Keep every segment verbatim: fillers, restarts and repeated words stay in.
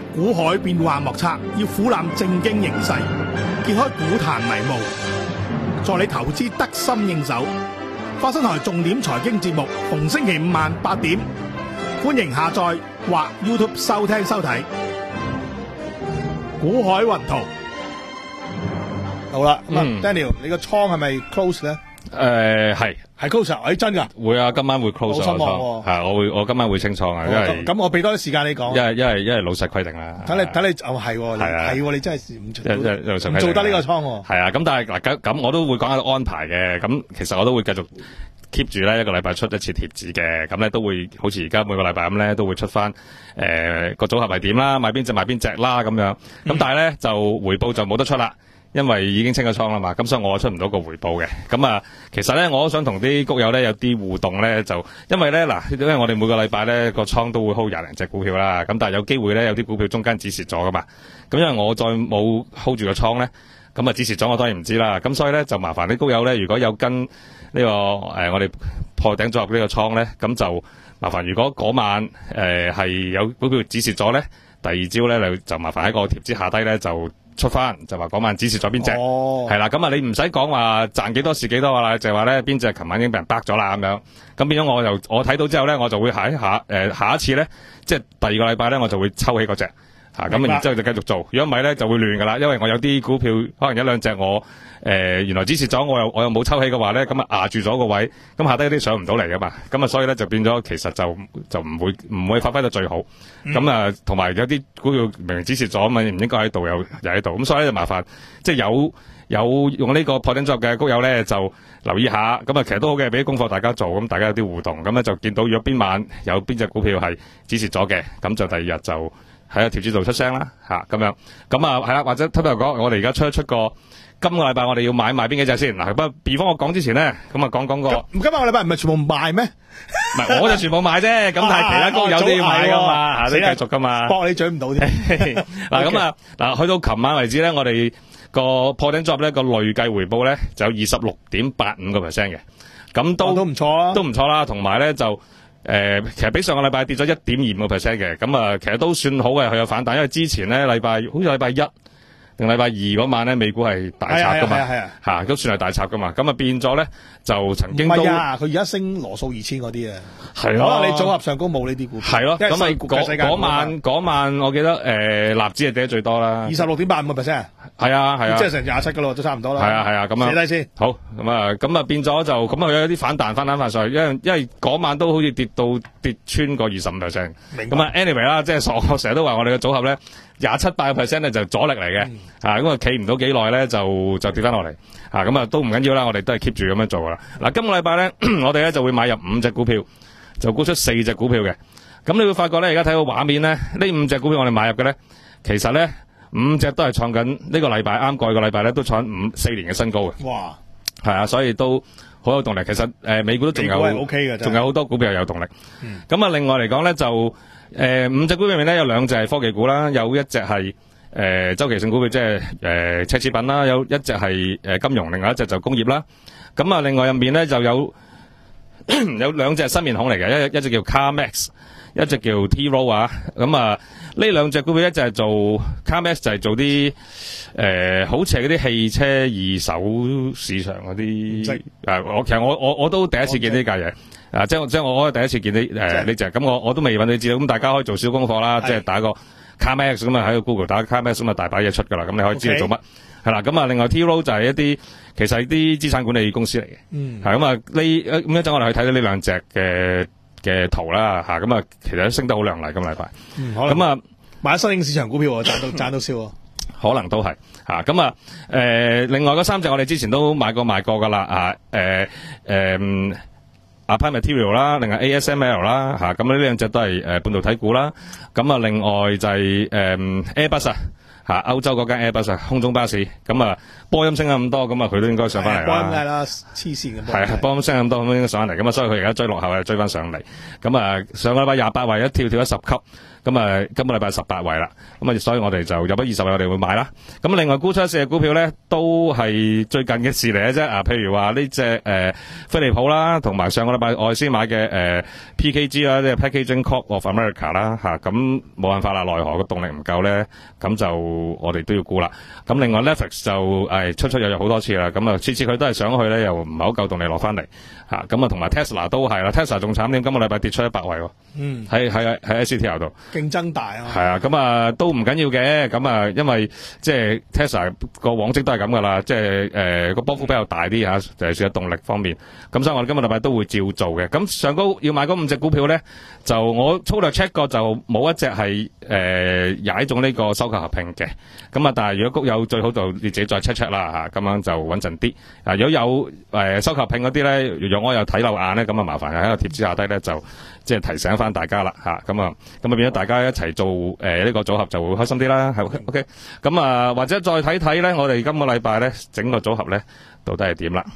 股海變幻莫測，要俯覽正經形勢，揭開股壇迷霧，助你投資得心應手。花生台重點財經節目，逢星期五晚八點，歡迎下載或 YouTube 收聽收睇。股海雲圖，好啦，咁啊、嗯、，Daniel， 你個倉係咪 close 咧？ 誒係係 close 啊！誒真㗎， 會啊，今晚會 close 咗倉，係我會我今晚會清倉啊，因為咁我俾多啲時間你講， 因為因為因為老細規定啦。 睇你睇你哦係喎，係喎，你真係唔做唔做得呢個倉喎。 係啊，咁但係嗱咁咁我都會講下安排嘅。咁其實我都會繼續 keep 住咧一個禮拜出一次貼紙嘅，咁咧都會好似而家每個禮拜咁咧都會出翻誒個組合係點啦，買邊隻買邊隻啦咁樣。咁但係咧就回報就冇得出啦。因為已經清咗倉啦嘛，咁所以我出唔到個回報嘅。咁啊，其實咧我都想同啲谷友咧有啲互動咧，就因為咧嗱，因為我哋每個禮拜咧個倉都會 hold 廿零隻股票啦，咁但係有機會咧有啲股票中間止蝕咗噶嘛，咁因為我再冇 hold 住個倉咧，咁啊止蝕咗我當然唔知啦，咁所以咧就麻煩啲谷友咧，如果有跟呢、這個誒、呃、我哋破頂組合呢個倉咧，咁就麻煩如果嗰晚誒係、呃、有股票止蝕咗咧，第二朝咧就麻煩喺個貼紙下低咧就出翻就話嗰晚指示咗邊隻係啦，咁啊你唔使講話賺幾多蝕幾多啦，就係話咧邊隻琴晚已經俾人 back 咗啦咁樣，咁變咗我就我睇到之後咧，我就會下一下誒、呃、下一次咧，即係第二個禮拜咧，我就會抽起嗰隻吓，咁然之後就繼續做，如果唔係咧就會亂噶啦，因為我有啲股票可能一兩隻我誒、呃、原來指示咗，我又我又冇抽起嘅話咧，咁啊壓住咗個位，咁下低啲上唔到嚟噶嘛，咁啊所以咧就變咗其實就就唔會唔會發揮到最好，咁啊同埋有啲股票明明指示咗嘛，唔應該喺度又又喺度，咁所以咧就麻煩即係有有用呢個破頂作嘅谷友咧就留意下，咁啊其實都好嘅，俾啲功課大家做，咁大家有啲互動，咁咧就見到如果邊晚有邊隻股票係指示咗嘅，咁就第二日就喺個貼紙度出聲啦吓，咁樣，咁啊係啦，或者偷偷講，我哋而家出一出個。今個禮拜我哋要買賣邊幾隻先嗱？不過 before 我講之前咧，咁啊講講個。今個禮拜唔係全部賣咩？ 唔係，我就全部買啫。咁但係其他高友都要買噶嘛，吓都繼續噶嘛。 搏你嘴唔到添。 嗱咁啊，嗱去到琴晚為止咧，我哋個破頂作咧個累計回報咧就有二十六點八五個 percent 嘅，咁都都唔錯啊， 都唔錯啦。同埋咧就誒、呃，其實比上個禮拜跌咗一點二五個 percent 嘅，咁啊，其實都算好嘅，佢有反彈，因為之前咧禮拜好似禮拜一。定禮拜二嗰晚咧，美股係大插噶嘛，吓都算係大插噶嘛，咁啊變咗咧就曾經都唔係啊，佢而家升羅素二千嗰啲啊， 係咯， 你組合上高冇呢啲股票， 係咯，咁啊嗰晚嗰晚我記得誒納指係跌得最多啦， 二十六點八五個 percent，係啊係啊， 即係成廿七噶咯，都差唔多啦， 係啊係啊，咁啊寫低先， 好咁啊咁啊變咗就咁啊有啲反彈翻翻翻上去，因為因為嗰晚都好似跌到跌穿過二十五 percent，咁啊 anyway 啦，即係我成日都話我哋嘅組合咧。廿七八個 percent 咧就阻力嚟嘅，啊咁啊企唔到幾耐咧就就跌翻落嚟，啊咁啊都唔緊要啦，我哋都係 keep 住咁樣做噶啦。嗱，今個禮拜咧我哋咧就會買入五隻股票，就沽出四隻股票嘅。咁你會發覺咧，而家睇到畫面咧，呢五隻股票我哋買入嘅咧，其實咧五隻都係創緊呢個禮拜啱過去個禮拜咧都創五四年嘅新高嘅。哇！係啊，所以都好有動力。其實誒、呃、美股都仲有 OK 嘅，仲有好多股票有動力。咁、嗯、啊，另外嚟講咧就。誒、呃，五隻股票入面咧有兩隻係科技股啦，有一隻係誒周期性股票，即係誒奢侈品啦，有一隻係誒金融，另外一隻就工業啦。咁啊，另外入面咧就有有兩隻新面孔嚟嘅，一一隻叫 CarMax， 一隻叫 T-Rowe 啊。咁啊，呢兩隻股票一隻係做 CarMax 就係做啲誒、呃，好似係嗰啲汽車二手市場嗰啲。誒、呃，我其實我我我都第一次見呢架嘢。啊，即係即係我我第一次見你誒呢隻，咁我我都未揾你資料，咁大家可以做小功課啦，即係打個 CarMax 咁啊喺個 Google 打 CarMax 咁啊大把嘢出噶啦，咁你可以知道做乜係啦。咁啊，另外 T-Rowe 就係一啲其實係啲資產管理公司嚟嘅，嗯，係咁啊呢咁一陣我哋去睇到呢兩隻嘅嘅圖啦吓，咁啊其實都升得好亮麗今個禮拜，嗯，咁啊買新興市場股票賺到賺到笑， 可能都係吓，咁啊誒另外嗰三隻我哋之前都買過賣過噶啦啊誒誒。Applied Material 啦，另外 A S M L 啦，吓咁呢兩隻都係誒、呃、半導體股啦。咁啊，另外就係、是、誒、呃、Airbus 啊，吓歐洲嗰間 Airbus 空中巴士。咁啊，波音升咗咁多，咁啊佢都應該上翻嚟啦。波音係啦，黐線嘅。係啊，波音升咁多，咁應該上翻嚟。咁啊，所以佢而家追落後啊，追翻上嚟。咁啊，上個禮拜廿八位一跳跳咗十級， 咁啊，今個禮拜十八位啦，咁啊，所以我哋就有咗二十位，我哋會買啦。咁另外沽出一四隻股票咧，都係最近嘅事嚟嘅啫。啊，譬如話呢隻誒飛利浦啦，同埋上個禮拜我哋先買嘅誒、呃、P K G 啦，即係 Packaging Corp of America 啦，吓，咁冇辦法啦，奈何個動力唔夠咧，咁就我哋都要沽啦。咁另外 Netflix 就誒、哎、出出入入好多次啦，咁啊次次佢都係上去咧，又唔係好夠動力落翻嚟吓。咁啊同埋 Tesla 都係啦 ，Tesla 仲慘啲，今個禮拜跌出一百位喎。嗯，喺喺喺 S T L 度。 競爭大啊！ 係啊，咁啊都唔緊要嘅，咁啊因為即係 Tesla 個往績都係咁噶啦，即係誒個波幅比較大啲吓，就係算喺動力方面。咁所以我哋今個禮拜都會照做嘅。咁上高要買嗰五隻股票咧，就我粗略 check 過就冇一隻係誒踩中呢個收購合併嘅。咁啊，但係如果谷有最好就你自己再 check check 啦吓，咁樣就穩陣啲。啊，如果有誒、呃、收購合併嗰啲咧，若我有睇漏眼咧，咁啊麻煩喺個貼紙下低咧就即係提醒翻大家啦吓，咁啊咁啊變咗大家一齊做誒呢、呃這個組合就會開心啲啦，係 OK。咁啊或者再睇睇咧，我哋今個禮拜咧整個組合咧到底係點啦？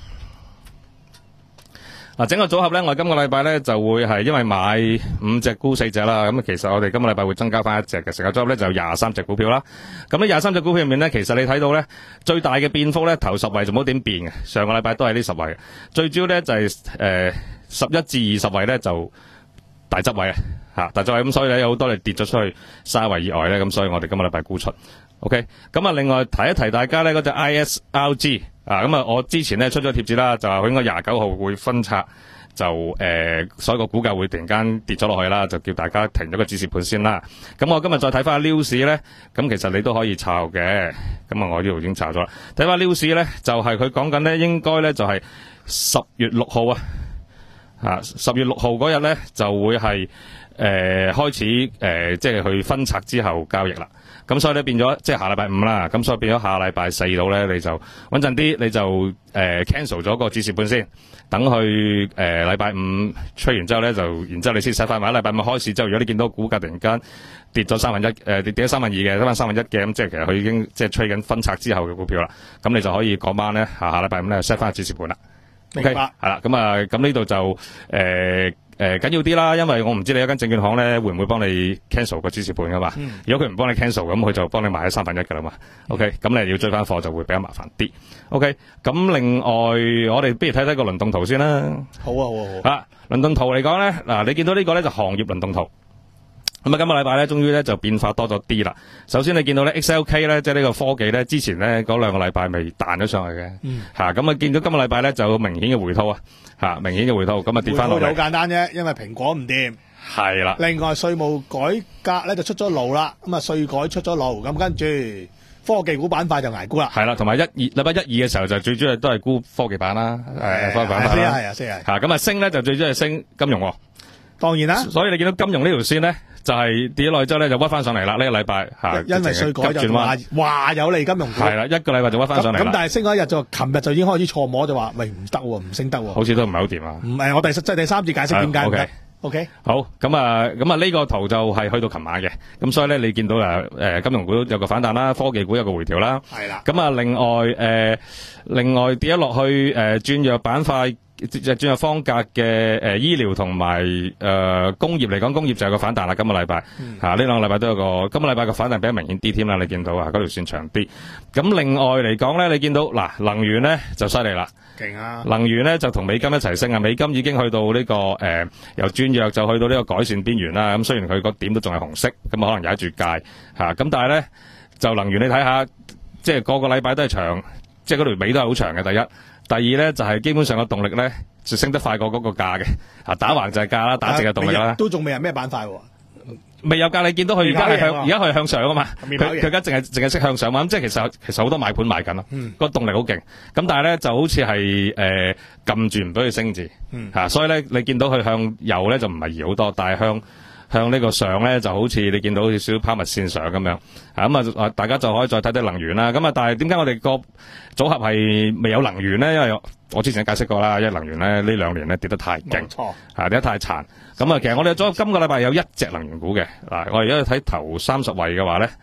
嗱，整個組合咧，我哋今個禮拜咧就會係因為買五隻沽四隻啦，咁啊其實我哋今個禮拜會增加翻一隻嘅成個組合咧就廿三隻股票啦。咁呢廿三隻股票入面咧，其實你睇到咧最大嘅變幅咧頭十位就冇點變嘅，上個禮拜都係呢十位嘅。最主要咧就係誒十一至二十位咧就大執位啊，吓大執位咁，所以咧有好多你跌咗出去三位以外咧，咁所以我哋今個禮拜沽出。OK， 咁啊另外提一提大家咧嗰隻 I S R G。啊，咁啊，我之前咧出咗貼紙啦，就話佢應該廿九號會分拆，就誒、呃，所以個股價會突然間跌咗落去啦，就叫大家停咗個止蝕盤先啦。咁我今日再睇翻 news 咧，咁其實你都可以抄嘅。咁啊，我呢度已經抄咗啦。睇翻 news 咧，就係佢講緊咧，應該咧就係十月六號啊，啊，十月六號嗰日咧就會係誒、呃、開始誒、呃，即係去分拆之後交易啦。咁所以咧變咗即係下禮拜五啦，咁所以變咗下禮拜四度咧，你就穩陣啲，你就誒、呃、cancel 咗個止蝕盤先，等佢誒禮拜五吹完之後咧，就然之後你先使翻埋。禮拜五開市之後，如果你見到股價突然間跌咗三分一，誒、呃、跌跌咗三分二嘅，得翻三分一嘅，咁即係其實佢已經即係吹緊分拆之後嘅股票啦。咁你就可以嗰晚咧下下禮拜五咧 set 翻個止蝕盤啦。 明白。 係啦，咁啊咁呢度就誒。呃誒，緊要啲啦，因為我唔知你一間證券行咧會唔會幫你 cancel 個止蝕盤噶嘛？嗯、如果佢唔幫你 cancel，咁佢就幫你買咗三分一噶啦嘛。嗯、OK，咁你要追翻貨就會比較麻煩啲。OK，咁另外我哋不如睇睇個輪動圖先啦。 好啊，好啊，好啊。 啊，輪動圖嚟講咧，嗱，你見到呢個咧就行業輪動圖。咁啊，今個禮拜咧，終於咧就變化多咗啲啦。首先你見到咧 X L K 咧，即係呢個科技咧，之前咧嗰兩個禮拜未彈咗上去嘅，吓咁啊，見到今個禮拜咧就有明顯嘅回吐啊，吓明顯嘅回吐，咁啊跌翻落嚟。 好簡單啫，因為蘋果唔掂。 係啦。 另外稅務改革咧就出咗爐啦，咁啊稅改出咗爐，咁跟住科技股板塊就捱沽啦。 係啦，同埋一二禮拜一二嘅時候就最主要都係沽科技板啦，誒科技板塊啦。 係啊，係啊， 吓咁啊升咧就最主要係升金融。 當然啦。所以你見到金融呢條線咧。就係跌咗落去之後咧，就屈翻上嚟啦。呢、這個禮拜吓， 因為稅改就話話有利金融股。 係啦，一個禮拜就屈翻上嚟。 咁但係升嗰一日就，琴日就已經開始錯摸，就話喂唔得喎，唔升得喎。 好似都唔係好掂啊。 唔係，我第即係第三次解釋點解唔得。O K。 好，咁啊，咁啊呢個圖就係去到琴晚嘅。咁所以咧，你見到誒誒金融股有個反彈啦，科技股有個回調啦。 係啦。 咁啊，另外誒、呃，另外跌咗落去誒轉弱板塊。轉入方格嘅誒醫療同埋誒工業嚟講，工業就有個反彈啦。今個禮拜吓呢兩個禮拜都有個，今個禮拜個反彈比較明顯啲添啦。你見到啊，嗰條線長啲。咁另外嚟講咧，你見到嗱能源咧就犀利啦， 勁啊！能源咧就同美金一齊升啊，美金已經去到呢、這個誒、呃、由轉弱就去到呢個改善邊緣啦。咁雖然佢個點都仲係紅色，咁可能有一住界吓，咁但係咧就能源你睇下，即係個個禮拜都係長，即係嗰條尾都係好長嘅。第一。第二咧就係、是、基本上個動力咧就升得快過嗰個價嘅，啊打橫就係價啦，打直嘅動力啦。 都仲未有咩板塊喎？ 未有價，你見到佢而家係向而家佢係向上啊嘛，佢佢而家淨係淨係識向上嘛，咁即係其實其實好多買盤買緊咯，嗯、個動力好勁。咁但係咧就好似係誒撳住唔俾佢升字，吓、嗯啊，所以咧你見到佢向右咧就唔係移好多，但係向向呢個上咧就好似你見到少少拋物線上咁樣，咁啊大家就可以再睇睇能源啦。咁啊，但係點解我哋個組合係未有能源咧？因為我之前解釋過啦，因為能源咧呢兩年咧跌得太勁，吓跌得太殘。咁啊，其實我哋組合今個禮拜有一隻能源股嘅，嗱，我而家睇頭三十位嘅話咧，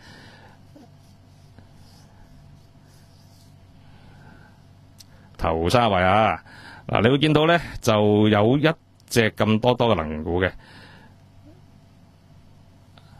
頭三十位啊，嗱，你會見到咧就有一隻咁多多嘅能源股嘅。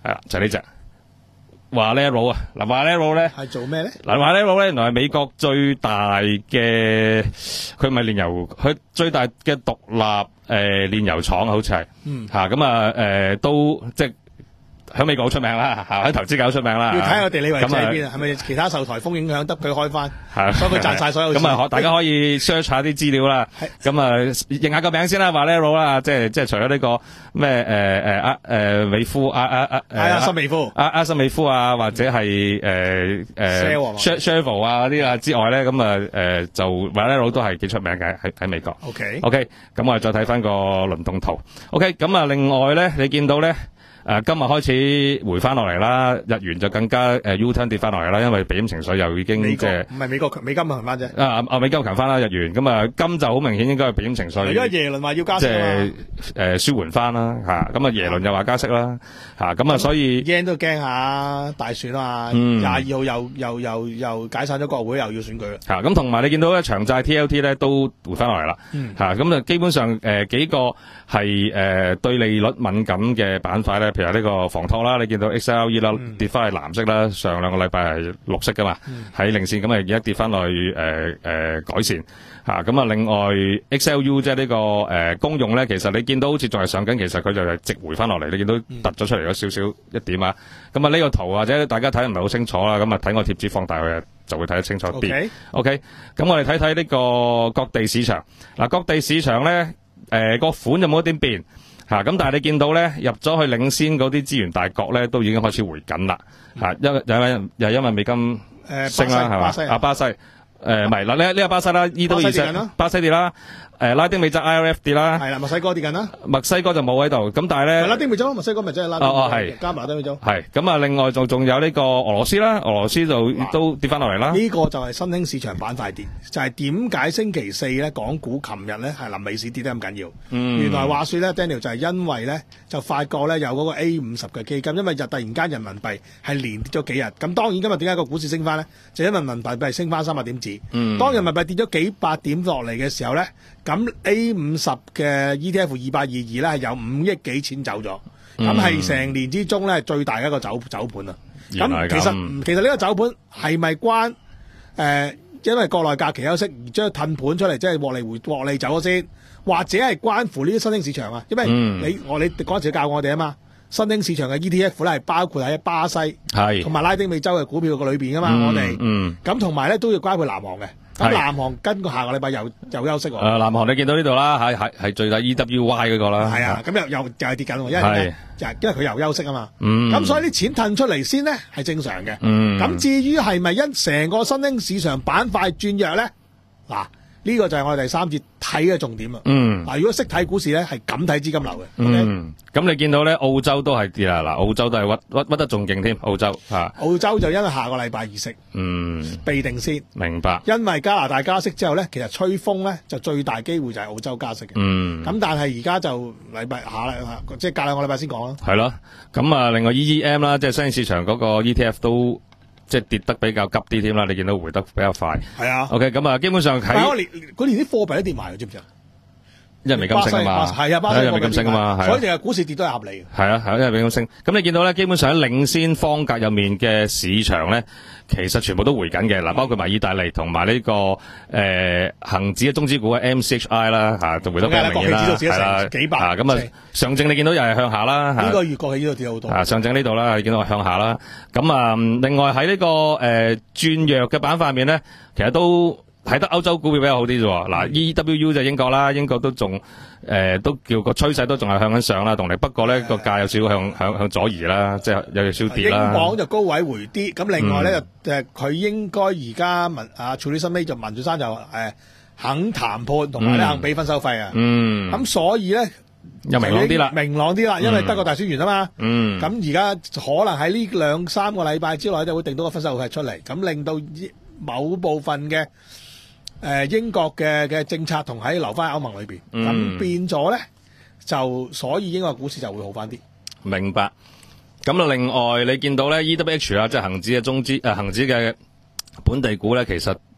係啦，就係呢隻。Valero 啊，嗱 Valero 咧係做咩咧？ 嗱 Valero 咧原來係美國最大嘅，佢唔係煉油，佢最大嘅獨立誒煉油廠好似係， 嗯嚇咁啊誒都即係喺美國好出名啦，嚇喺投資界好出名啦。 要睇下地理位置咁啊喺邊啊？係咪其他受颱風影響得佢開翻？ 係所以佢賺晒所有錢。 咁啊，可大家可以 search 下啲資料啦。咁啊，認下個名先啦，Valero 啦，即係即係除咗呢個咩誒誒阿誒美孚阿阿阿係啊，森美孚阿阿森美孚啊，或者係誒誒 Chevrolet 啊嗰啲啊之外咧，咁啊誒就 Valero 都係幾出名嘅喺喺美國。 OK OK，咁我哋再睇翻個輪動圖。OK，咁啊另外咧，你見到咧。誒、呃，今日開始回翻落嚟啦，日元就更加誒、呃、U turn 跌翻落嚟啦，因為避險情緒又已經即係唔係美國強美金強翻啫。 啊啊美金強翻啦，日元咁啊金就好明顯應該係避險情緒， 因為耶倫話要加息即係誒舒緩翻啦嚇，咁啊耶倫又話加息啦嚇，咁啊所以 yen 都驚下大選啊， 嗯廿二號又又又又解散咗國會，又要選舉啦。 嚇，咁同埋你見到咧長債 T L T 咧都回翻落嚟啦嚇，咁啊基本上誒、呃、幾個係誒、呃、對利率敏感嘅板塊咧，譬如呢個房託啦，你見到 X L E 啦、嗯、跌翻係藍色啦，上兩個禮拜係綠色噶嘛，喺零線咁啊而家跌翻落去誒誒、呃呃、改善嚇，咁啊另外 X L U 即係呢個誒、呃、公用咧，其實你見到好似仲係上緊，其實佢就係直回翻落嚟，你見到突咗出嚟咗少少一點啊，咁啊呢個圖或者大家睇唔係好清楚啦，咁啊睇我貼紙放大佢就會睇得清楚啲。OK，咁我哋睇睇呢個各地市場嗱，各地市場咧誒個款就冇一點變。嚇咁、啊，但係你見到咧，入咗去領先嗰啲資源大國咧，都已經開始回緊啦。嚇、嗯，因為因為又因為美金升啦，係嘛？啊巴西，誒唔係嗱呢呢個巴西啦，依都二升，巴西跌啦。誒拉丁美洲 I R F 跌啦， 係啦，墨西哥跌緊啦， 墨西哥就冇喺度，咁但係咧， 拉丁美洲，墨西哥咪真係拉丁美洲， 哦哦係， 加埋拉丁美洲， 係咁啊！另外仲仲有呢個俄羅斯啦，俄羅斯就都跌翻落嚟啦。 呢個就係新興市場板塊跌，就係點解星期四咧港股琴日咧係臨尾市跌得咁緊要？嗯，原來話說咧 Daniel 就係因為咧就發覺咧有嗰個 A 五十嘅基金，因為就突然間人民幣係連跌咗幾日，咁當然今日點解個股市升翻咧？就因為人民幣係升翻三百點子。嗯，當人民幣跌咗幾百點落嚟嘅時候咧，咁 A 五十嘅 E T F 二八二二咧係有五億幾錢走咗，咁係成年之中咧最大一個走走盤啊！咁其實其實呢個走盤係咪關誒、呃、因為國內假期休息而將褪盤出嚟，即係獲利回獲利走咗先，或者係關乎呢啲新興市場啊？因為你我你嗰陣時教我哋啊嘛，新興市場嘅 E T F 咧係包括喺巴西同埋拉丁美洲嘅股票個裏邊噶嘛，嗯、我哋咁同埋咧都要包括南韓嘅。咁南韓跟個下個禮拜又又休息喎。誒， 南韓你見到呢度啦，係係係最大 E W Y 嗰個啦。係啊， 咁又又又係跌緊喎，因為咧，因為佢又休息啊嘛。 嗯。 咁所以啲錢褪出嚟先咧係正常嘅。嗯。咁至於係咪因成個新興市場板塊轉弱咧？嗱，呢個就係我哋第三節睇嘅重點啊。嗯。嗱，如果識睇股市咧，係咁睇資金流嘅。 嗯。咁你見到咧，澳洲都係跌啦，嗱，澳洲都係屈屈屈得仲勁添，澳洲嚇。澳洲就因為下個禮拜議息，嗯，備定先。 明白。 因為加拿大加息之後咧，其實吹風咧就最大機會就係澳洲加息嘅。嗯。咁但係而家就禮拜下啦，即係隔兩個禮拜先講啦。 係咯。咁啊，另外 E E M 啦，即係新興市場嗰個 E T F 都即係跌得比較急啲添啦，你見到回得比較快。係啊。OK，咁啊，基本上喺嗰年嗰年啲貨幣都跌埋，知唔知啊？ 因為美金升啊嘛， 係啊，巴西因為美金升啊嘛， 所以淨係股市跌都係合理嘅。 係啊，係因為美金升。咁你見到咧，基本上喺領先方格入面嘅市場咧，其實全部都回緊嘅。嗱，包括埋意大利同埋呢個誒恆指嘅中資股嘅 M C H I 啦，嚇就回得比較明顯啦。係啦，幾百啊，咁啊上證你見到又係向下啦。 呢個月國企呢度跌好多。 啊，上證呢度啦，你見到向下啦。咁啊，另外喺呢個誒轉弱嘅板塊面咧，其實都睇得歐洲股票比較好啲啫喎，嗱 E W U 就英國啦，英國都仲誒、呃、都叫個趨勢都仲係向緊上啦，動力不過咧個價有少少向向向左移啦，即係有少少跌啦。英鎊就高位回啲，咁另外咧就誒佢應該而家文啊處理新尾就文俊山就誒、呃、肯談判同埋咧肯俾分收費啊，嗯，咁所以咧又明朗啲啦，明朗啲啦，因為德國大選完啊嘛，嗯，咁而家可能喺呢兩三個禮拜之內就會定到個分收費出嚟，咁令到某部分嘅。誒、呃、英國嘅嘅政策同喺留翻喺歐盟裏邊，咁、嗯、變咗咧就所以英國股市就會好翻啲。明白。咁啊，另外你見到咧 E W H 啊，即係恒指嘅中資誒恒指嘅本地股咧，其實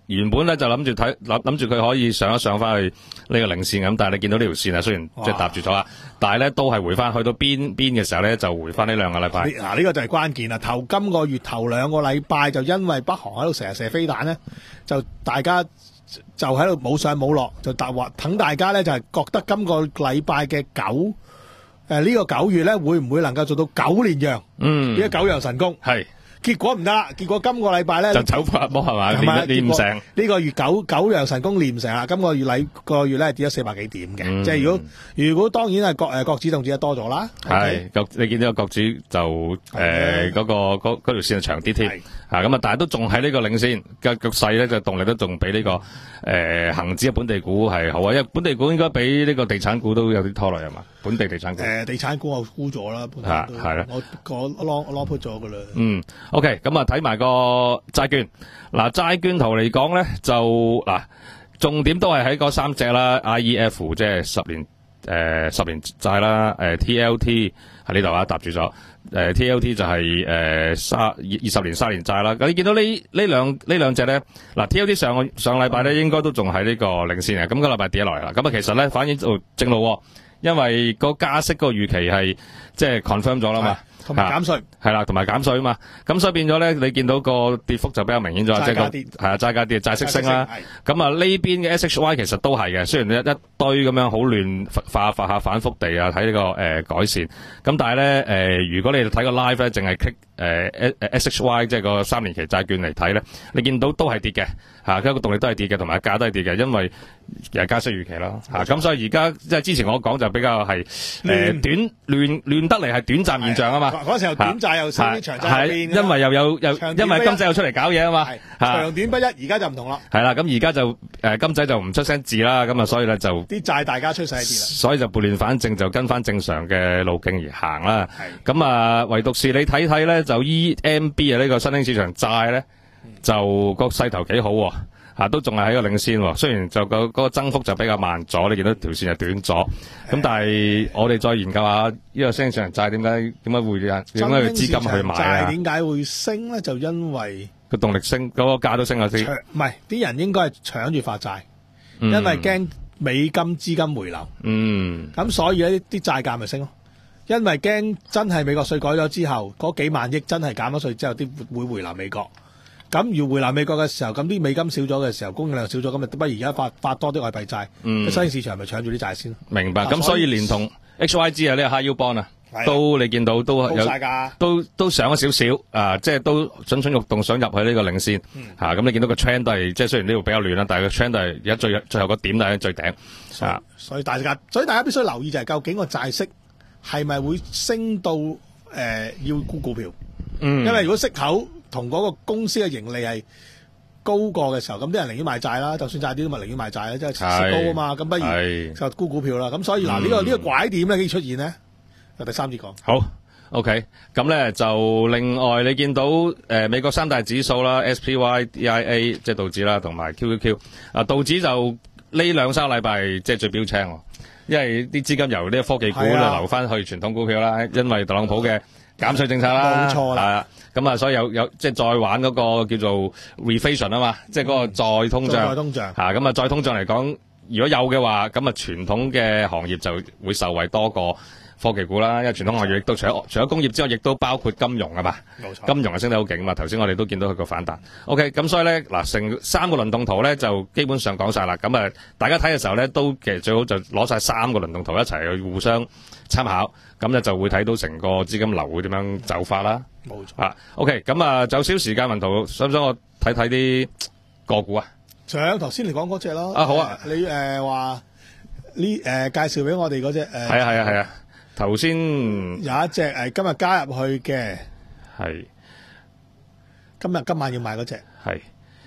原本咧就諗住睇諗諗住佢可以上一上翻去呢個領線咁，但係你見到呢條線啊，雖然即係搭住咗啦，但係咧都係回翻去到邊邊嘅時候咧，就回翻呢兩個禮拜。 嗱，呢個就係關鍵啦。頭今個月頭兩個禮拜就因為北韓喺度成日射飛彈咧，就大家就喺度冇上冇落，就答話等大家咧就係覺得今個禮拜嘅九誒呢個九月咧會唔會能夠做到九連陽？ 嗯， 呢個九陽神功係。 結果唔得啦，結果今個禮拜咧就走發魔係嘛，練練唔成。 呢個月九九陽神功練唔成啦，今個月禮個月咧跌咗四百幾點嘅， 嗯、 即係如果如果當然係國誒國指同指得多咗啦。 係，國你見到個國指就誒嗰個嗰嗰條線係長啲添，嚇咁啊，但係都仲喺呢個領先嘅局勢咧，就動力都仲比呢個誒恆指嘅本地股係好啊，因為本地股應該比呢個地產股都有啲拖累係嘛，本地地產股。 誒地產股我沽咗啦， 係係啦， 我個 long long put 咗噶啦。 嗯。OK， 咁啊睇埋個債券，嗱債券圖嚟講咧就嗱重點都係喺嗰三隻啦 ，I E F 即係十年誒、呃、十年債啦，誒、呃、T L T 喺呢度啊搭住咗，誒、呃、T L T 就係誒三二二十年三年債啦。咁你見到呢呢兩呢兩隻咧，嗱 T L T 上個上禮拜咧應該都仲喺呢個領先嘅，咁、個禮拜跌落嚟啦。咁啊其實咧反映到正路、哦，因為個加息個預期係即係 confirm 咗啦嘛。 同埋減稅係啦，同埋減稅啊嘛，咁所以變咗咧，你見到個跌幅就比較明顯咗，即係個係啊，債價跌，債息升啦。咁啊呢邊嘅 S H Y 其實都係嘅，雖然一一堆咁樣好亂化化下反覆地啊，睇呢、這個誒、呃、改善。咁但係咧誒，如果你睇個 live 咧，淨係 click 誒 S H Y 即係個三年期債券嚟睇咧，你見到都係跌嘅嚇，佢、啊、個動力都係跌嘅，同埋價都係跌嘅，因為又加息預期啦嚇。咁、啊、所以而家即係之前我講就比較係誒、呃、短亂亂得嚟係短暫現象啊嘛。 嗰時候短債又升，長債變， 因為又有又因為金仔又出嚟搞嘢啊嘛， 長短不一，而家就唔同啦。 係啦，咁而家就誒金仔就唔出聲字啦，咁啊所以咧就啲債大家出晒啲啦， 所以就撥亂反正就跟翻正常嘅路徑而行啦。咁啊，唯獨是你睇睇咧，就 E M B 啊呢個新興市場債咧，就個勢頭幾好喎。吓、啊、都仲係喺個領先喎，雖然就個嗰個增幅就比較慢咗，你見到條線就短咗，咁但係我哋再研究下呢個新興市場債點解點解會點解要資金去買啊？ 點解會升咧？就因為個動力升，嗰、那個價都升咗先。 唔係啲人應該係搶住發債， 嗯、 因為驚美金資金回流。嗯，咁所以咧啲債價咪升咯。因為驚真係美國稅改咗之後，嗰幾萬億真係減咗稅之後，啲會回流美國。咁要回流美國嘅時候，咁啲美金少咗嘅時候，供應量少咗，咁咪不如而家發發多啲外幣債，嗯、新興市場咪搶住啲債先。 明白。咁、啊、所以連同 H Y G 啊，呢個 High Yield Bond 啊，都你見到都有都都上咗少少啊，即係都蠢蠢欲動想入去呢個領先嚇。咁、嗯啊、你見到個 trend 都係即係雖然呢度比較亂啦，但係個 trend 都係而家最最後個點都係最頂。 所以、啊、所以大家所以大家必須留意就係究竟個債息係咪會升到誒、呃、要沽股票？嗯，因為如果息口同嗰個公司嘅盈利係高過嘅時候，咁啲人寧願買債啦，就算債啲都咪寧願買債啦，即係息高啊嘛，咁不如就沽股票啦。咁所以嗱，呢、嗯這個呢、這個拐點咧，幾出現呢？由第三節講。 好 ，OK，咁咧就另外你見到誒、呃、美國三大指數啦 ，S P Y、D I A 即係道指啦，同埋 Q Q Q。啊，道指就呢兩三個禮拜即係最標青喎，因為啲資金由呢個科技股就流翻去傳統股票啦，因為特朗普嘅減稅政策啦， 冇錯啦。 咁啊，所以有有即係再玩嗰個叫做 reflation 啊嘛，即係嗰個再通脹。 再通脹嚇，咁啊，再通脹嚟講，如果有嘅話，咁啊，傳統嘅行業就會受惠多過科技股啦。因為傳統行業亦都除咗除咗工業之外，亦都包括金融啊嘛。冇錯，金融係升得好勁啊嘛。頭先我哋都見到佢個反彈。OK，咁所以咧嗱，成三個輪動圖咧就基本上講晒啦。咁啊，大家睇嘅時候咧，都其實最好就攞晒三個輪動圖一齊去互相參考，咁咧就會睇到成個資金流會點樣走法啦。冇錯啊 ，OK， 咁啊，就少時間問圖，想唔想我睇睇啲個股啊？ 想頭先你講嗰隻咯。 啊，好啊， 呃、你誒話呢誒介紹俾我哋嗰隻誒。係啊係啊係啊，頭先有一隻誒、呃、今日加入去嘅。 係。 今日今晚要買嗰隻。 係。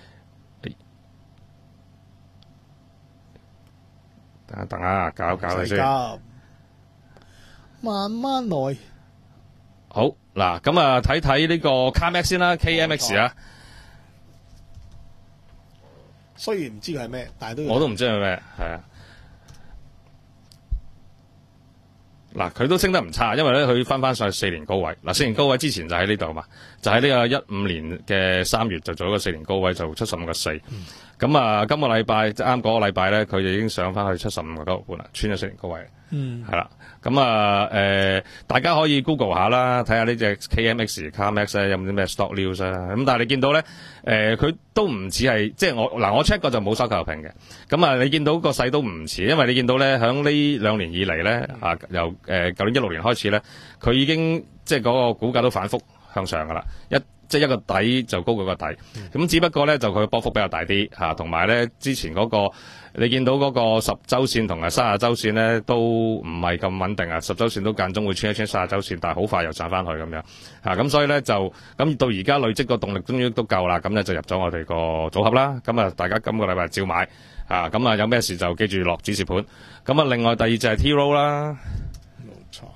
等下等下，搞搞你先。 慢慢來。 好嗱，咁啊睇睇呢個 C A M E X 先啦 ，K M X 啊。 雖然唔知佢係咩，但係都我都唔知係咩，係啊。 嗱，佢都升得唔差，因為咧佢翻翻上去四年高位。嗱，四年高位之前就喺呢度嘛，就喺呢個一五年嘅三月就做一個四年高位，就七十五個四。咁、嗯、啊，今個禮拜即啱嗰個禮拜咧，佢就已經上翻去七十五個九毫半啦，穿咗四年高位。嗯，係啦。咁啊，誒、呃，大家可以 Google 下啦，睇下呢隻 K M X CarMax 咧有冇啲咩 stock news 啊。咁但係你見到咧，誒、呃，佢都唔似係，即係我嗱，我 check 過就冇收購平嘅。咁啊，你見到個勢都唔似，因為你見到咧，響呢兩年以嚟咧，啊，由誒舊年一六年開始咧，佢已經即係嗰個股價都反覆向上噶啦，一即係一個底就高過個底。咁、嗯、只不過咧就佢波幅比較大啲嚇，同埋咧之前嗰、嗰個。你見到嗰個十週線同埋三十週線咧，都唔係咁穩定啊！十週線都間中會穿一穿三十週線，但係好快又賺翻去咁樣嚇。咁、啊、所以咧就咁到而家累積個動力終於都夠啦，咁咧就入咗我哋個組合啦。咁啊，大家今個禮拜照買嚇。咁啊，有咩事就記住落指示盤。咁啊，另外第二就係 T-Roll 啦，冇錯。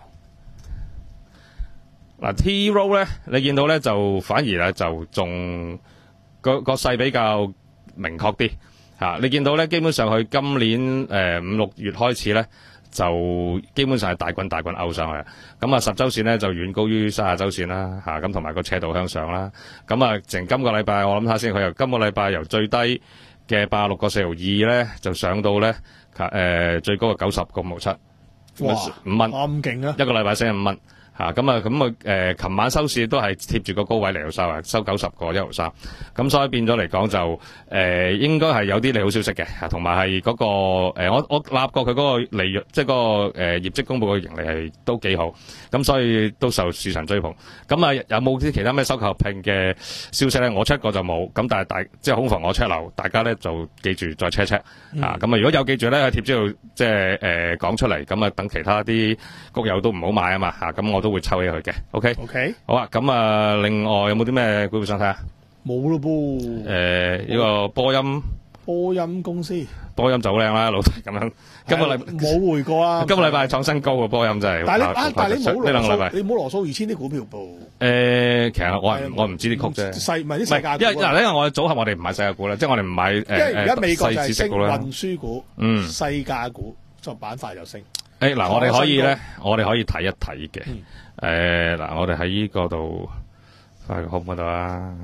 嗱 T-Roll 咧，你見到咧就反而咧就仲個個勢比較明確啲。啊！你見到咧，基本上佢今年誒五六月開始咧，就基本上係大棍大棍勾上去。咁啊，十週線咧就遠高於三十週線啦。嚇、啊，咁同埋個斜度向上啦。咁啊，成今個禮拜我諗下先，佢由今個禮拜由最低嘅八十六個四毫二咧，就上到咧誒、呃、最高嘅九十個五毫七，哇，五蚊咁勁啊！一個禮拜升五蚊。嚇咁啊咁啊誒，琴、呃、晚收市都係貼住個高位嚟到收啊，收九十個一毫三，咁所以變咗嚟講就誒、呃、應該係有啲利好消息嘅嚇，同埋係嗰個、呃、我我立過佢嗰個利潤，即係嗰、那個誒、呃、業績公佈嘅盈利係都幾好，咁所以都受市場追捧。咁啊有冇啲其他咩收購合併嘅消息咧？我 check 過就冇，咁但係大即係恐防我 check 漏，大家咧就記住再 check check 啊。咁啊如果有記住咧喺貼紙度即係誒講出嚟，咁啊等其他啲谷友都唔好買啊嘛嚇，咁我都會抽起佢嘅 ，OK，OK，、okay? 好啊。咁啊，另外有冇啲咩股票想睇啊？ 冇咯噃。誒、 呃，呢、這個波音， 波音公司， 波音就好靚啦，老細咁樣。今個禮冇回過啊。 今個禮拜創新高嘅波音真係。 但係你啊，但係你冇羅素， 呢兩個禮拜你冇羅素二千啲股票噃。誒、 呃，其實我係我唔知啲曲啫。 細唔係啲細價股。 因為嗱，因為我嘅組合我哋唔買細價股啦，即係我哋唔買誒誒而家美國就係升股啦。 運輸股， 嗯， 細價股作板塊就升。 誒，嗱，我哋可以咧，我哋可以睇一睇嘅。誒、嗯，嗱、呃，我哋喺呢個度，快好唔好到啊？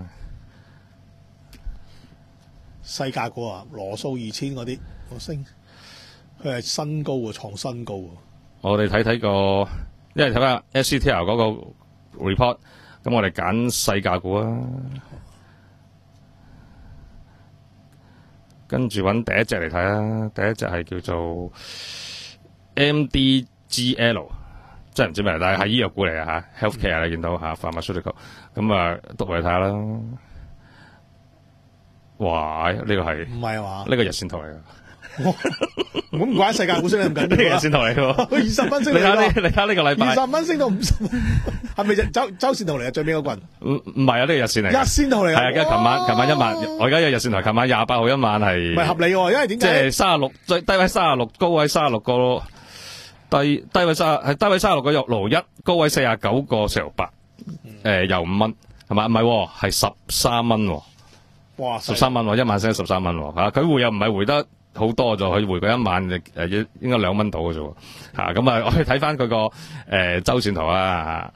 細價股啊，羅素二千嗰啲，我升，佢係新高喎，創新高喎。 我哋睇睇個，因為睇翻 S C T L 嗰個 report，咁我哋揀細價股啊，跟住揾第一隻嚟睇啊，第一隻係叫做 M D G L， 真係唔知咩，但係係醫藥股嚟啊嚇 ，healthcare 你見到嚇 pharmaceutical，咁啊讀嚟睇下啦。哇！呢、這個係唔係話？ 呢個日線圖嚟㗎。 咁唔怪世界股升得咁緊要。呢個日線圖嚟㗎。 二十蚊升到。 你睇呢？你睇呢個禮拜。 二十蚊升到五十蚊，係咪周周線圖嚟啊？最尾嗰棍。 唔唔係啊！呢、這個日線嚟。 日線圖嚟啊！ 係啊！跟住琴晚，琴晚一晚，我而家有日線圖。琴晚廿八號一晚係。 唔係合理喎，因為點解？ 即係三十六最低位三十六，高位三十六個咯。低低位三係低位三十六個六一，高位四十九個四毫八。誒，又五蚊係嘛？唔係，係十三蚊。 哇！ 十三蚊喎，一晚升十三蚊喎，嚇佢回又唔係回得好多咗，佢回過一晚誒誒應該兩蚊到嘅啫喎，嚇咁啊！我哋睇翻佢個誒週線圖啊，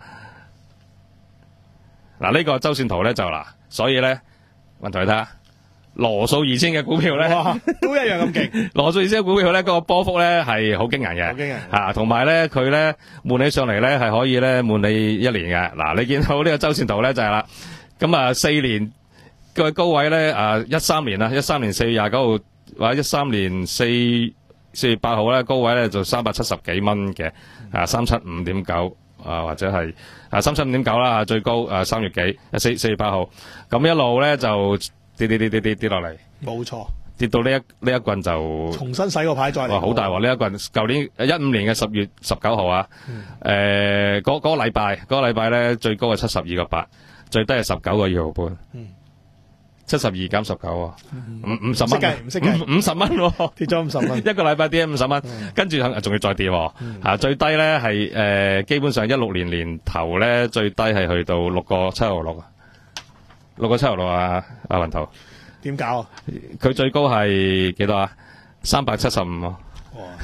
嗱呢個週線圖咧就嗱，所以咧問題睇下羅素二千嘅股票咧， 都一樣咁勁。 羅素二千嘅股票咧，嗰個波幅咧係好驚人嘅， 好驚人嚇，同埋咧佢咧悶起上嚟咧係可以咧悶你一年嘅。嗱，你見到呢個週線圖咧就係啦，咁啊四年。個高位咧，啊一三年啦，一三年四月廿九號或者一三年四四月八號咧，高位咧就三百七十幾蚊嘅，啊三七五點九啊或者係啊三七五點九啦，最高啊三月幾四四月八號，咁一路咧就跌跌跌跌跌跌落嚟， 冇錯， 跌到呢一呢一棍就重新洗個牌再嚟， 哇好大鑊呢一棍，舊年一五年嘅十月十九號啊，誒嗰嗰個禮拜嗰個禮拜咧最高係七十二個八，最低係十九個二毫半。嗯七十二減十九啊，五五十蚊， 唔識計， 五十蚊， 跌咗五十蚊， 一個禮拜跌五十蚊，跟住仲要再跌，吓、嗯、最低咧係誒，基本上一六年年頭咧最低係去到六個七毫六啊，六個七毫六啊，阿雲頭， 點搞啊？ 佢最高係幾多啊？三百七十五啊！ 哇！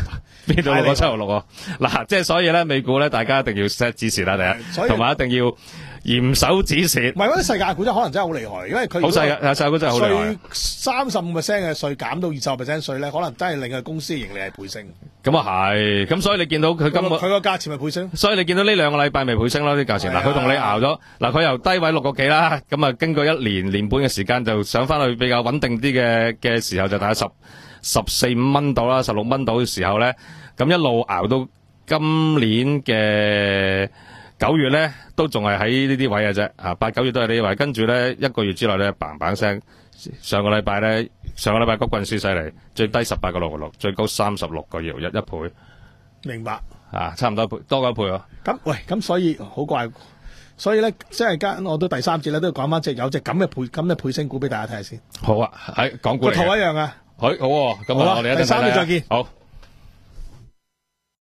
變到六個七毫六啊！嗱，即係所以咧，美股咧，大家一定要 set 止蝕啦，第一，同埋一定要嚴守止蝕。 唔係嗰啲世界股真可能真係好厲害，因為佢好細嘅，世界股真係好厲害。 稅三十五 percent 嘅稅減到二十 percent 稅咧，可能真係令佢公司盈利係倍升。 咁啊係，咁所以你見到佢今個佢個價錢咪倍升。 所以你見到呢兩個禮拜咪倍升咯啲價錢。嗱，佢同你熬咗，嗱佢由低位六個幾啦，咁啊經過一年年半嘅時間就上翻去比較穩定啲嘅嘅時候就大概十十四五蚊到啦，十六蚊到嘅時候咧，咁一路熬到今年嘅九月咧，都仲係喺呢啲位嘅啫，啊八九月都係呢啲位，跟住咧一個月之內咧嘭嘭聲，上個禮拜咧上個禮拜谷棍輸犀利，最低十八個六六，最高三十六個搖一一倍， 明白啊，差唔多一倍多過一倍喎。 咁喂，咁所以好怪，所以咧即係間我都第三節咧都要講翻隻有隻咁嘅倍咁嘅倍升股俾大家睇下先。 好啊，喺港股嚟嘅個圖一樣啊。 好，好喎，咁啊，我哋一陣第三節再見。 好。